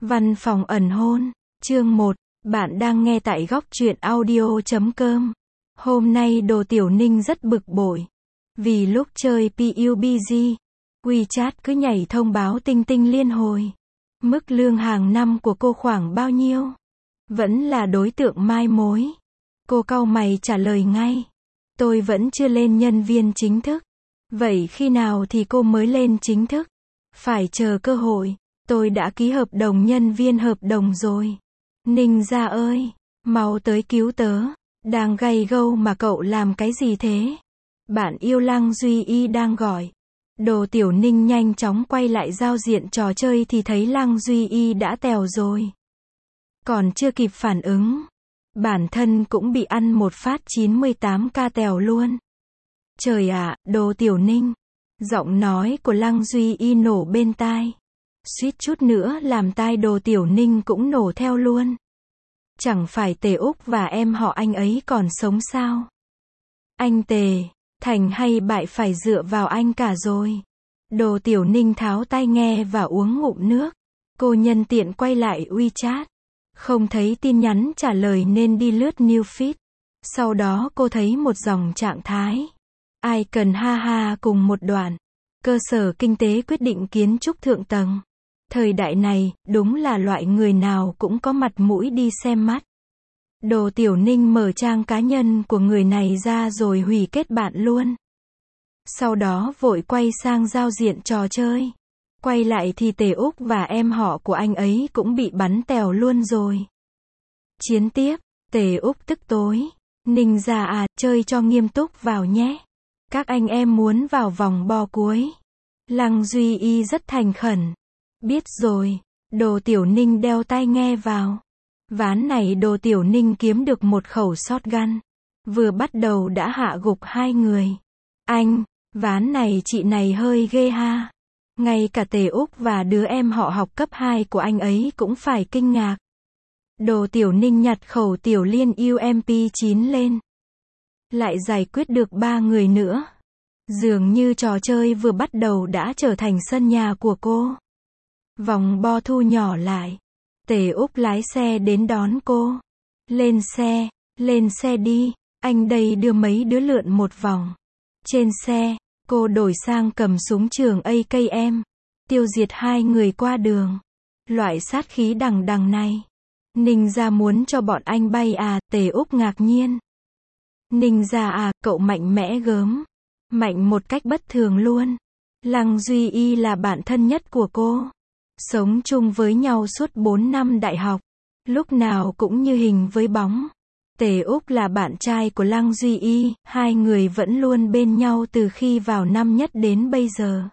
Văn phòng ẩn hôn, chương 1, bạn đang nghe tại góc truyện audio.com. Hôm nay Đồ Tiểu Ninh rất bực bội. Vì lúc chơi PUBG, WeChat cứ nhảy thông báo tinh tinh liên hồi. Mức lương hàng năm của cô khoảng bao nhiêu? Vẫn là đối tượng mai mối. Cô cau mày trả lời ngay. Tôi vẫn chưa lên nhân viên chính thức. Vậy khi nào thì cô mới lên chính thức? Phải chờ cơ hội. Tôi đã ký hợp đồng nhân viên hợp đồng rồi. Ninh gia ơi, mau tới cứu tớ. Đang gay gâu mà cậu làm cái gì thế? Bạn yêu Lăng Duy Y đang gọi. Đồ Tiểu Ninh nhanh chóng quay lại giao diện trò chơi thì thấy Lăng Duy Y đã tèo rồi. Còn chưa kịp phản ứng, bản thân cũng bị ăn một phát 98k tèo luôn. Trời ạ, Đồ Tiểu Ninh. Giọng nói của Lăng Duy Y nổ bên tai. Suýt chút nữa làm tai Đồ Tiểu Ninh cũng nổ theo luôn. Chẳng phải Tề Úc và em họ anh ấy còn sống sao? Anh Tề, thành hay bại phải dựa vào anh cả rồi. Đồ Tiểu Ninh tháo tai nghe và uống ngụm nước. Cô nhân tiện quay lại WeChat. Không thấy tin nhắn trả lời nên đi lướt new feed. Sau đó cô thấy một dòng trạng thái. Ai cần ha ha cùng một đoạn. Cơ sở kinh tế quyết định kiến trúc thượng tầng. Thời đại này, đúng là loại người nào cũng có mặt mũi đi xem mắt. Đồ Tiểu Ninh mở trang cá nhân của người này ra rồi hủy kết bạn luôn. Sau đó vội quay sang giao diện trò chơi. Quay lại thì Tề Úc và em họ của anh ấy cũng bị bắn tèo luôn rồi. Chiến tiếp, Tề Úc tức tối. Ninh gia à, chơi cho nghiêm túc vào nhé. Các anh em muốn vào vòng bo cuối. Lăng Duy Y rất thành khẩn. Biết rồi. Đồ Tiểu Ninh đeo tai nghe vào. Ván này Đồ Tiểu Ninh kiếm được một khẩu shotgun. Vừa bắt đầu đã hạ gục hai người. Anh, ván này chị này hơi ghê ha. Ngay cả Tề Úc và đứa em họ học cấp 2 của anh ấy cũng phải kinh ngạc. Đồ Tiểu Ninh nhặt khẩu tiểu liên UMP9 lên. Lại giải quyết được 3 người nữa. Dường như trò chơi vừa bắt đầu đã trở thành sân nhà của cô. Vòng bo thu nhỏ lại. Tề Úc lái xe đến đón cô. Lên xe đi, anh đây đưa mấy đứa lượn một vòng. Trên xe, cô đổi sang cầm súng trường AKM. Tiêu diệt hai người qua đường. Loại sát khí đằng đằng này. Ninh gia muốn cho bọn anh bay à, Tề Úc ngạc nhiên. Ninh gia à, cậu mạnh mẽ gớm. Mạnh một cách bất thường luôn. Lăng Duy Y là bạn thân nhất của cô. Sống chung với nhau suốt 4 năm đại học. Lúc nào cũng như hình với bóng. Tề Úc là bạn trai của Lăng Duy Y. Hai người vẫn luôn bên nhau từ khi vào năm nhất đến bây giờ.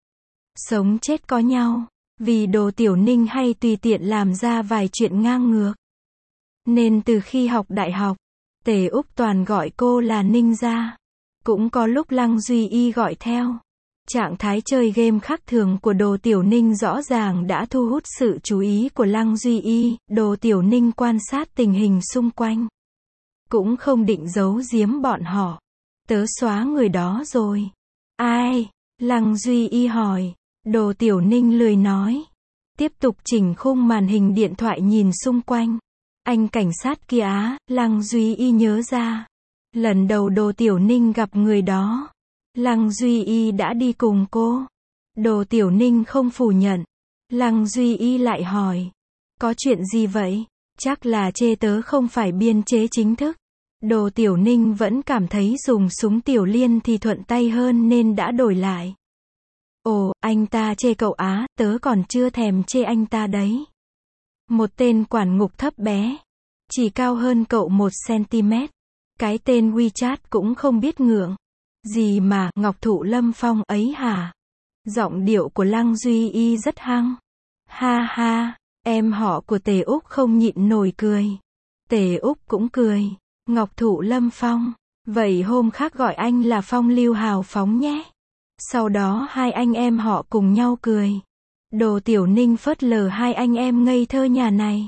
Sống chết có nhau. Vì Đồ Tiểu Ninh hay tùy tiện làm ra vài chuyện ngang ngược. Nên từ khi học đại học, Tề Úc toàn gọi cô là Ninh gia. Cũng có lúc Lăng Duy Y gọi theo. Trạng thái chơi game khác thường của Đồ Tiểu Ninh rõ ràng đã thu hút sự chú ý của Lăng Duy Y. Đồ Tiểu Ninh quan sát tình hình xung quanh. Cũng không định giấu giếm bọn họ. Tớ xóa người đó rồi. Ai? Lăng Duy Y hỏi. Đồ Tiểu Ninh lười nói. Tiếp tục chỉnh khung màn hình điện thoại nhìn xung quanh. Anh cảnh sát kia á, Lăng Duy Y nhớ ra. Lần đầu Đồ Tiểu Ninh gặp người đó. Lăng Duy Y đã đi cùng cô. Đồ Tiểu Ninh không phủ nhận. Lăng Duy Y lại hỏi. Có chuyện gì vậy? Chắc là chê tớ không phải biên chế chính thức. Đồ Tiểu Ninh vẫn cảm thấy dùng súng tiểu liên thì thuận tay hơn nên đã đổi lại. Ồ, anh ta chê cậu á, tớ còn chưa thèm chê anh ta đấy. Một tên quản ngục thấp bé. Chỉ cao hơn cậu 1cm. Cái tên WeChat cũng không biết ngượng. Gì mà, Ngọc Thụ Lâm Phong ấy hả? Giọng điệu của Lăng Duy Y rất hăng. Ha ha, em họ của Tề Úc không nhịn nổi cười. Tề Úc cũng cười. Ngọc Thụ Lâm Phong. Vậy hôm khác gọi anh là Phong Lưu hào phóng nhé. Sau đó hai anh em họ cùng nhau cười. Đồ Tiểu Ninh phớt lờ hai anh em ngây thơ nhà này.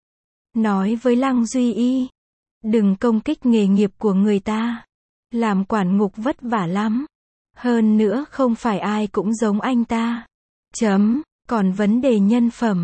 Nói với Lăng Duy Y. Đừng công kích nghề nghiệp của người ta. Làm quản ngục vất vả lắm. Hơn nữa không phải ai cũng giống anh ta. Còn vấn đề nhân phẩm.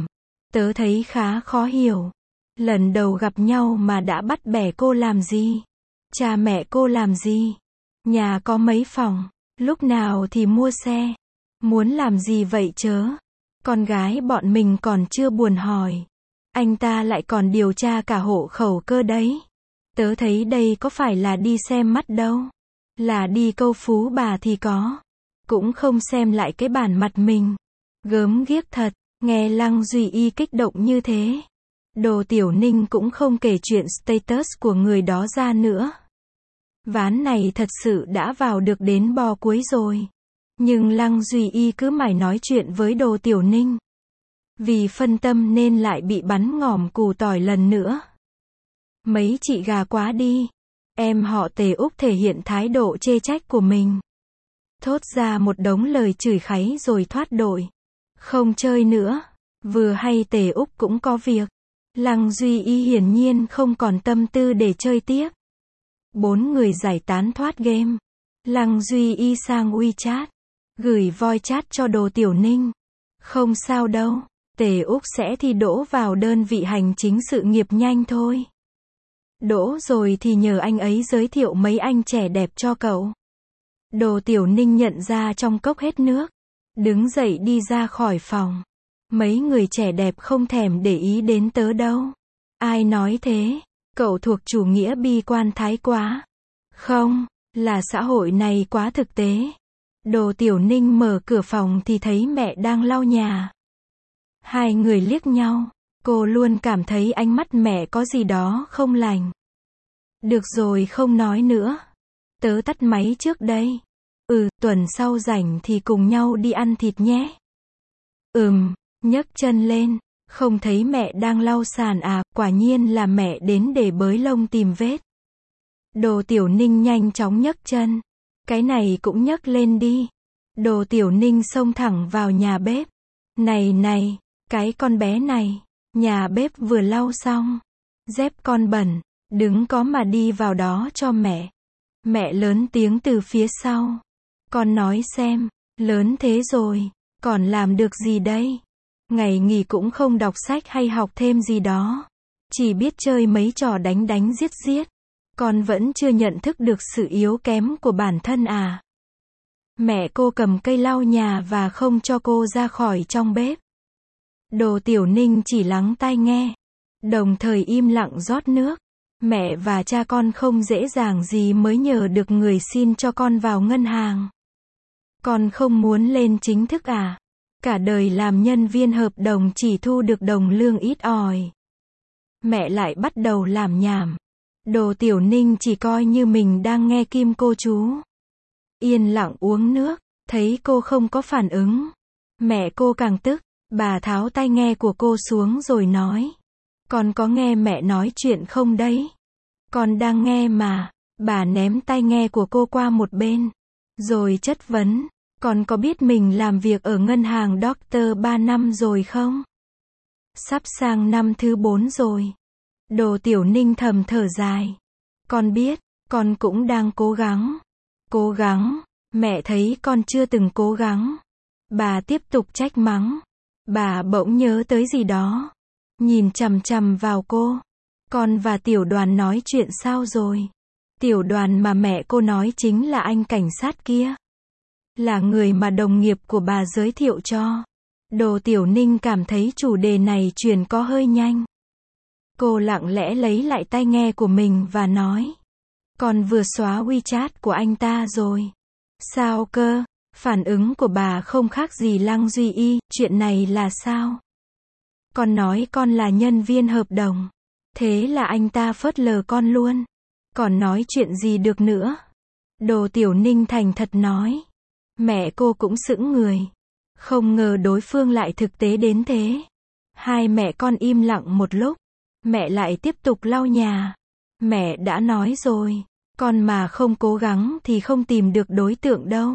Tớ thấy khá khó hiểu. Lần đầu gặp nhau mà đã bắt bẻ cô làm gì? Cha mẹ cô làm gì? Nhà có mấy phòng? Lúc nào thì mua xe? Muốn làm gì vậy chớ? Con gái bọn mình còn chưa buồn hỏi. Anh ta lại còn điều tra cả hộ khẩu cơ đấy. Tớ thấy đây có phải là đi xem mắt đâu. Là đi câu phú bà thì có. Cũng không xem lại cái bản mặt mình. Gớm ghiếc thật, nghe Lăng Duy Y kích động như thế. Đồ Tiểu Ninh cũng không kể chuyện status của người đó ra nữa. Ván này thật sự đã vào được đến bò cuối rồi. Nhưng Lăng Duy Y cứ mải nói chuyện với Đồ Tiểu Ninh. Vì phân tâm nên lại bị bắn ngòm củ tỏi lần nữa. Mấy chị gà quá đi. Em họ Tề Úc thể hiện thái độ chê trách của mình. Thốt ra một đống lời chửi kháy rồi thoát đội. Không chơi nữa. Vừa hay Tề Úc cũng có việc. Lăng Duy Y hiển nhiên không còn tâm tư để chơi tiếp. 4 người giải tán thoát game. Lăng Duy Y sang WeChat. Gửi voice chat cho Đồ Tiểu Ninh. Không sao đâu. Tề Úc sẽ thi đỗ vào đơn vị hành chính sự nghiệp nhanh thôi. Đỗ rồi thì nhờ anh ấy giới thiệu mấy anh trẻ đẹp cho cậu. Đồ Tiểu Ninh nhận ra trong cốc hết nước. Đứng dậy đi ra khỏi phòng. Mấy người trẻ đẹp không thèm để ý đến tớ đâu. Ai nói thế? Cậu thuộc chủ nghĩa bi quan thái quá. Không, là xã hội này quá thực tế. Đồ Tiểu Ninh mở cửa phòng thì thấy mẹ đang lau nhà. Hai người liếc nhau. Cô luôn cảm thấy ánh mắt mẹ có gì đó không lành. Được rồi, không nói nữa. Tớ tắt máy trước đây. Tuần sau rảnh thì cùng nhau đi ăn thịt nhé. Nhấc chân lên. Không thấy mẹ đang lau sàn à, quả nhiên là mẹ đến để bới lông tìm vết. Đồ Tiểu Ninh nhanh chóng nhấc chân. Cái này cũng nhấc lên đi. Đồ Tiểu Ninh xông thẳng vào nhà bếp. Này, cái con bé này. Nhà bếp vừa lau xong. Dép con bẩn. Đứng có mà đi vào đó cho mẹ. Mẹ lớn tiếng từ phía sau. Con nói xem, lớn thế rồi, còn làm được gì đây? Ngày nghỉ cũng không đọc sách hay học thêm gì đó. Chỉ biết chơi mấy trò đánh giết. Con vẫn chưa nhận thức được sự yếu kém của bản thân à? Mẹ cô cầm cây lau nhà và không cho cô ra khỏi trong bếp. Đồ Tiểu Ninh chỉ lắng tai nghe. Đồng thời im lặng rót nước. Mẹ và cha con không dễ dàng gì mới nhờ được người xin cho con vào ngân hàng. Con không muốn lên chính thức à? Cả đời làm nhân viên hợp đồng chỉ thu được đồng lương ít ỏi. Mẹ lại bắt đầu làm nhảm. Đồ Tiểu Ninh chỉ coi như mình đang nghe kim cô chú. Yên lặng uống nước, thấy cô không có phản ứng. Mẹ cô càng tức, bà tháo tai nghe của cô xuống rồi nói. Con có nghe mẹ nói chuyện không đấy? Con đang nghe mà. Bà ném tai nghe của cô qua một bên. Rồi chất vấn. Con có biết mình làm việc ở ngân hàng Doctor 3 năm rồi không? Sắp sang năm thứ 4 rồi. Đồ Tiểu Ninh thầm thở dài. Con biết, con cũng đang cố gắng. Cố gắng? Mẹ thấy con chưa từng cố gắng. Bà tiếp tục trách mắng. Bà bỗng nhớ tới gì đó. Nhìn chằm chằm vào cô. Con và Tiểu Đoàn nói chuyện sao rồi? Tiểu Đoàn mà mẹ cô nói chính là anh cảnh sát kia. Là người mà đồng nghiệp của bà giới thiệu cho. Đồ Tiểu Ninh cảm thấy chủ đề này chuyển có hơi nhanh. Cô lặng lẽ lấy lại tai nghe của mình và nói. Con vừa xóa WeChat của anh ta rồi. Sao cơ? Phản ứng của bà không khác gì Lăng Duy Y, chuyện này là sao? Con nói con là nhân viên hợp đồng. Thế là anh ta phớt lờ con luôn. Còn nói chuyện gì được nữa? Đồ Tiểu Ninh thành thật nói. Mẹ cô cũng sững người. Không ngờ đối phương lại thực tế đến thế. Hai mẹ con im lặng một lúc. Mẹ lại tiếp tục lau nhà. Mẹ đã nói rồi. Con mà không cố gắng thì không tìm được đối tượng đâu.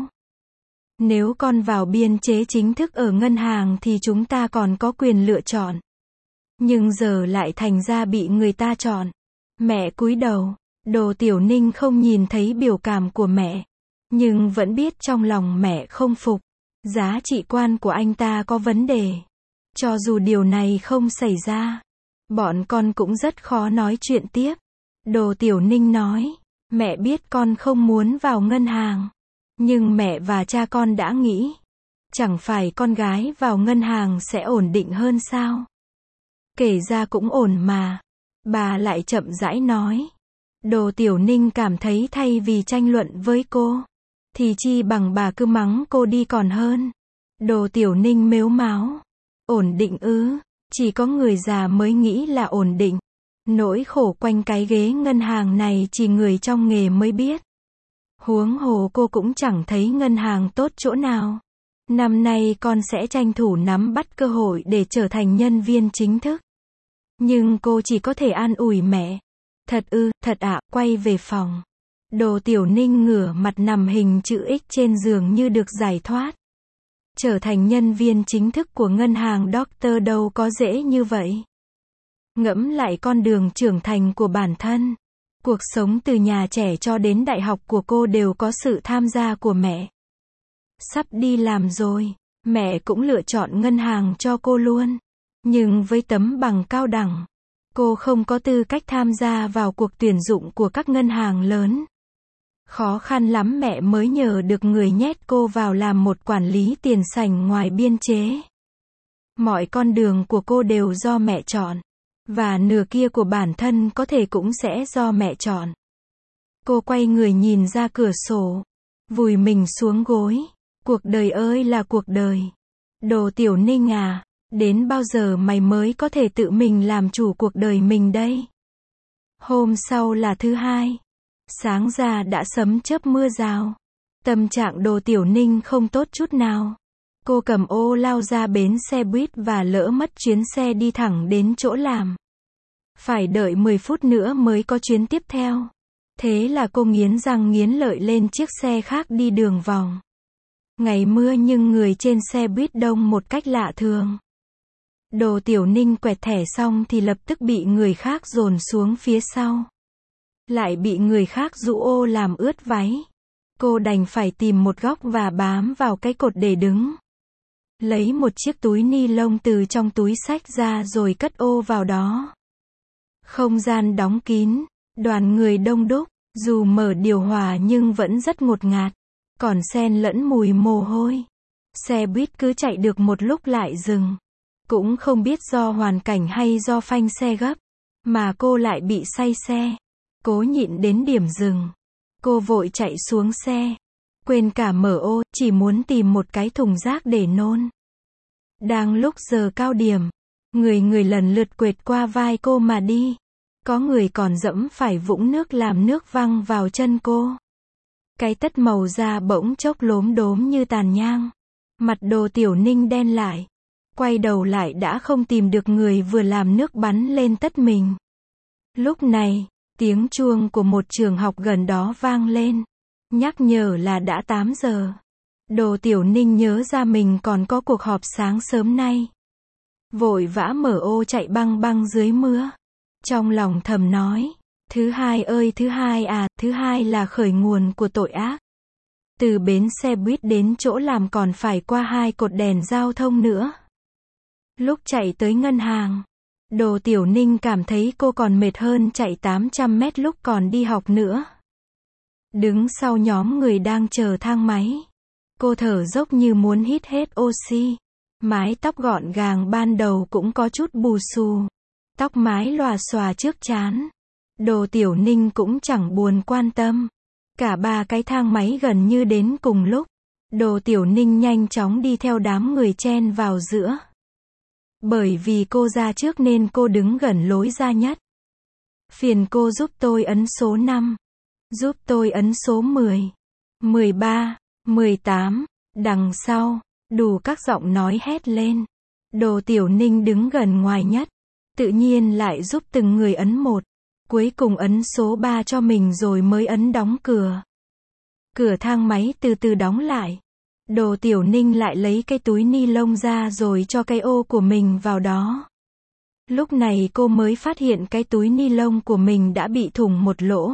Nếu con vào biên chế chính thức ở ngân hàng thì chúng ta còn có quyền lựa chọn. Nhưng giờ lại thành ra bị người ta chọn. Mẹ cúi đầu. Đồ Tiểu Ninh không nhìn thấy biểu cảm của mẹ. Nhưng vẫn biết trong lòng mẹ không phục. Giá trị quan của anh ta có vấn đề. Cho dù điều này không xảy ra, bọn con cũng rất khó nói chuyện tiếp. Đồ Tiểu Ninh nói, mẹ biết con không muốn vào ngân hàng. Nhưng mẹ và cha con đã nghĩ, chẳng phải con gái vào ngân hàng sẽ ổn định hơn sao? Kể ra cũng ổn mà. Bà lại chậm rãi nói. Đồ Tiểu Ninh cảm thấy thay vì tranh luận với cô, thì chi bằng bà cứ mắng cô đi còn hơn. Đồ Tiểu Ninh mếu máo. Ổn định ư? Chỉ có người già mới nghĩ là ổn định. Nỗi khổ quanh cái ghế ngân hàng này chỉ người trong nghề mới biết. Huống hồ cô cũng chẳng thấy ngân hàng tốt chỗ nào. Năm nay con sẽ tranh thủ nắm bắt cơ hội để trở thành nhân viên chính thức. Nhưng cô chỉ có thể an ủi mẹ. Thật ư, thật ạ, quay về phòng. Đồ Tiểu Ninh ngửa mặt nằm hình chữ X trên giường như được giải thoát. Trở thành nhân viên chính thức của ngân hàng Doctor đâu có dễ như vậy. Ngẫm lại con đường trưởng thành của bản thân. Cuộc sống từ nhà trẻ cho đến đại học của cô đều có sự tham gia của mẹ. Sắp đi làm rồi, mẹ cũng lựa chọn ngân hàng cho cô luôn. Nhưng với tấm bằng cao đẳng, cô không có tư cách tham gia vào cuộc tuyển dụng của các ngân hàng lớn. Khó khăn lắm mẹ mới nhờ được người nhét cô vào làm một quản lý tiền sảnh ngoài biên chế. Mọi con đường của cô đều do mẹ chọn. Và nửa kia của bản thân có thể cũng sẽ do mẹ chọn. Cô quay người nhìn ra cửa sổ, vùi mình xuống gối. Cuộc đời ơi là cuộc đời. Đồ Tiểu Ninh à, đến bao giờ mày mới có thể tự mình làm chủ cuộc đời mình đây? Hôm sau là thứ hai. Sáng ra đã sấm chớp mưa rào. Tâm trạng Đồ Tiểu Ninh không tốt chút nào. Cô cầm ô lao ra bến xe buýt và lỡ mất chuyến xe đi thẳng đến chỗ làm. Phải đợi 10 phút nữa mới có chuyến tiếp theo. Thế là cô nghiến răng nghiến lợi lên chiếc xe khác đi đường vòng. Ngày mưa nhưng người trên xe buýt đông một cách lạ thường. Đồ Tiểu Ninh quẹt thẻ xong thì lập tức bị người khác dồn xuống phía sau. Lại bị người khác dụ ô làm ướt váy. Cô đành phải tìm một góc và bám vào cái cột để đứng. Lấy một chiếc túi ni lông từ trong túi xách ra rồi cất ô vào đó. Không gian đóng kín, đoàn người đông đúc, dù mở điều hòa nhưng vẫn rất ngột ngạt, còn xen lẫn mùi mồ hôi. Xe buýt cứ chạy được một lúc lại dừng. Cũng không biết do hoàn cảnh hay do phanh xe gấp, mà cô lại bị say xe. Cố nhịn đến điểm dừng. Cô vội chạy xuống xe. Quên cả mở ô, chỉ muốn tìm một cái thùng rác để nôn. Đang lúc giờ cao điểm, người lần lượt quệt qua vai cô mà đi. Có người còn dẫm phải vũng nước làm nước văng vào chân cô. Cái tất màu da bỗng chốc lốm đốm như tàn nhang. Mặt Đồ Tiểu Ninh đen lại. Quay đầu lại đã không tìm được người vừa làm nước bắn lên tất mình. Lúc này, tiếng chuông của một trường học gần đó vang lên. Nhắc nhở là đã 8 giờ. Đồ Tiểu Ninh nhớ ra mình còn có cuộc họp sáng sớm nay. Vội vã mở ô chạy băng băng dưới mưa. Trong lòng thầm nói, thứ hai ơi thứ hai à, thứ hai là khởi nguồn của tội ác. Từ bến xe buýt đến chỗ làm còn phải qua 2 cột đèn giao thông nữa. Lúc chạy tới ngân hàng, Đồ Tiểu Ninh cảm thấy cô còn mệt hơn chạy 800 mét lúc còn đi học nữa. Đứng sau nhóm người đang chờ thang máy. Cô thở dốc như muốn hít hết oxy. Mái tóc gọn gàng ban đầu cũng có chút bù xù. Tóc mái lòa xòa trước trán. Đồ Tiểu Ninh cũng chẳng buồn quan tâm. Cả 3 cái thang máy gần như đến cùng lúc. Đồ Tiểu Ninh nhanh chóng đi theo đám người chen vào giữa. Bởi vì cô ra trước nên cô đứng gần lối ra nhất. Phiền cô giúp tôi ấn số 5. Giúp tôi ấn số 10. 13. 18. Đằng sau, đủ các giọng nói hét lên. Đồ Tiểu Ninh đứng gần ngoài nhất. Tự nhiên lại giúp từng người ấn một. Cuối cùng ấn số 3 cho mình rồi mới ấn đóng cửa. Cửa thang máy từ từ đóng lại. Đồ Tiểu Ninh lại lấy cái túi ni lông ra rồi cho cái ô của mình vào đó. Lúc này cô mới phát hiện cái túi ni lông của mình đã bị thủng một lỗ.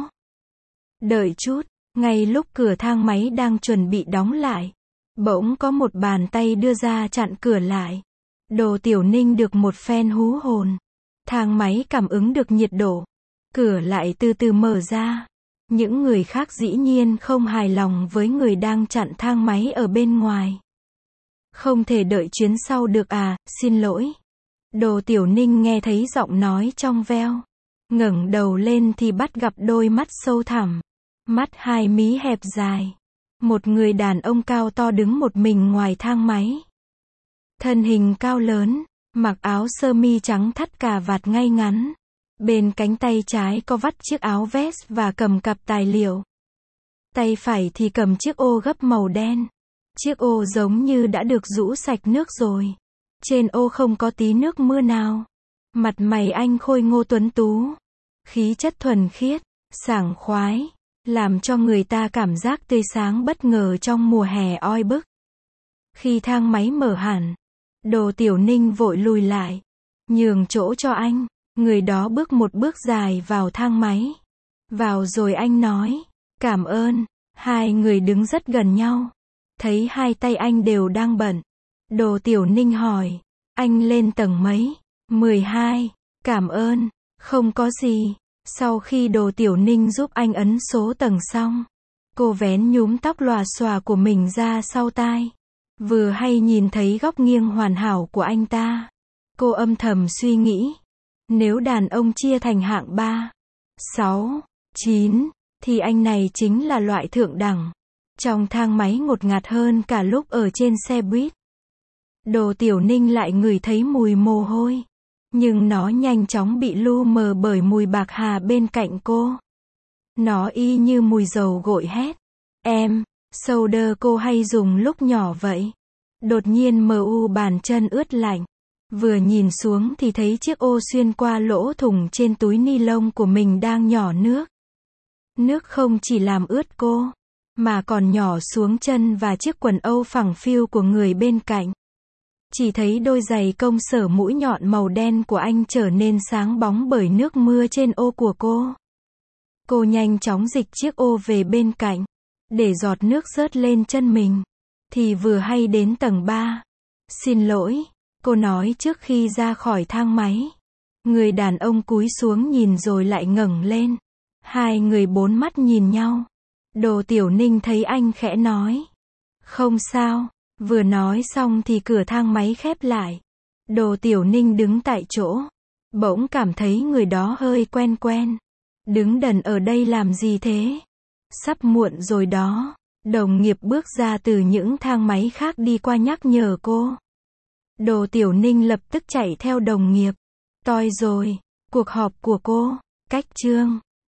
Đợi chút, ngay lúc cửa thang máy đang chuẩn bị đóng lại, bỗng có một bàn tay đưa ra chặn cửa lại. Đồ Tiểu Ninh được một phen hú hồn. Thang máy cảm ứng được nhiệt độ. Cửa lại từ từ mở ra. Những người khác dĩ nhiên không hài lòng với người đang chặn thang máy ở bên ngoài. Không thể đợi chuyến sau được à, xin lỗi. Đồ Tiểu Ninh nghe thấy giọng nói trong veo. Ngẩng đầu lên thì bắt gặp đôi mắt sâu thẳm. Mắt hai mí hẹp dài. Một người đàn ông cao to đứng một mình ngoài thang máy. Thân hình cao lớn, mặc áo sơ mi trắng thắt cà vạt ngay ngắn. Bên cánh tay trái có vắt chiếc áo vest và cầm cặp tài liệu. Tay phải thì cầm chiếc ô gấp màu đen. Chiếc ô giống như đã được rũ sạch nước rồi. Trên ô không có tí nước mưa nào. Mặt mày anh khôi ngô tuấn tú. Khí chất thuần khiết, sảng khoái, làm cho người ta cảm giác tươi sáng bất ngờ trong mùa hè oi bức. Khi thang máy mở hẳn, Đồ Tiểu Ninh vội lùi lại, nhường chỗ cho anh. Người đó bước một bước dài vào thang máy. Vào rồi anh nói, cảm ơn. Hai người đứng rất gần nhau. Thấy hai tay anh đều đang bận. Đồ Tiểu Ninh hỏi, anh lên tầng mấy? 12. Cảm ơn. Không có gì. Sau khi Đồ Tiểu Ninh giúp anh ấn số tầng xong, cô vén nhúm tóc lòa xòa của mình ra sau tai. Vừa hay nhìn thấy góc nghiêng hoàn hảo của anh ta. Cô âm thầm suy nghĩ, nếu đàn ông chia thành hạng 3, 6, 9, thì anh này chính là loại thượng đẳng. Trong thang máy ngột ngạt hơn cả lúc ở trên xe buýt. Đồ Tiểu Ninh lại ngửi thấy mùi mồ hôi. Nhưng nó nhanh chóng bị lu mờ bởi mùi bạc hà bên cạnh cô. Nó y như mùi dầu gội hét. Em, soda cô hay dùng lúc nhỏ vậy? Đột nhiên bàn chân ướt lạnh. Vừa nhìn xuống thì thấy chiếc ô xuyên qua lỗ thủng trên túi ni lông của mình đang nhỏ nước. Nước không chỉ làm ướt cô, mà còn nhỏ xuống chân và chiếc quần âu phẳng phiu của người bên cạnh. Chỉ thấy đôi giày công sở mũi nhọn màu đen của anh trở nên sáng bóng bởi nước mưa trên ô của cô. Cô nhanh chóng dịch chiếc ô về bên cạnh, để giọt nước rớt lên chân mình. Thì vừa hay đến tầng 3. Xin lỗi, cô nói trước khi ra khỏi thang máy. Người đàn ông cúi xuống nhìn rồi lại ngẩng lên. Hai người bốn mắt nhìn nhau. Đồ Tiểu Ninh thấy anh khẽ nói, không sao. Vừa nói xong thì cửa thang máy khép lại. Đồ Tiểu Ninh đứng tại chỗ. Bỗng cảm thấy người đó hơi quen quen. Đứng đần ở đây làm gì thế? Sắp muộn rồi đó. Đồng nghiệp bước ra từ những thang máy khác đi qua nhắc nhở cô. Đồ Tiểu Ninh lập tức chạy theo đồng nghiệp. Toi rồi. Cuộc họp của cô. Cách chương.